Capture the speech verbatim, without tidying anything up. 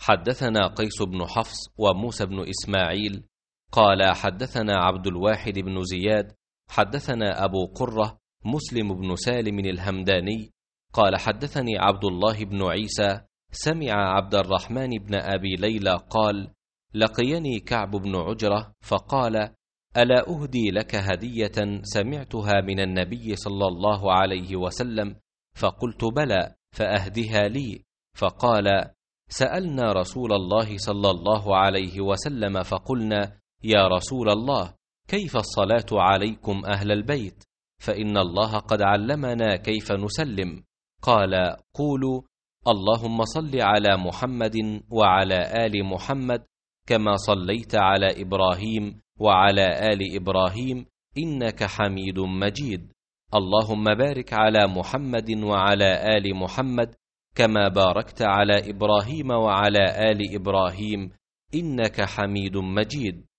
حدثنا قيس بن حفص وموسى بن إسماعيل قال حدثنا عبد الواحد بن زياد حدثنا أبو قرة مسلم بن سالم الهمداني قال حدثني عبد الله بن عيسى سمع عبد الرحمن بن أبي ليلى قال لقيني كعب بن عجرة فقال ألا أهدي لك هدية سمعتها من النبي صلى الله عليه وسلم؟ فقلت بلى فأهدها لي. فقال سألنا رسول الله صلى الله عليه وسلم فقلنا يا رسول الله كيف الصلاة عليكم أهل البيت؟ فإن الله قد علمنا كيف نسلم. قال قولوا اللهم صل على محمد وعلى آل محمد كما صليت على إبراهيم وعلى آل إبراهيم إنك حميد مجيد. اللهم بارك على محمد وعلى آل محمد كما باركت على إبراهيم وعلى آل إبراهيم إنك حميد مجيد.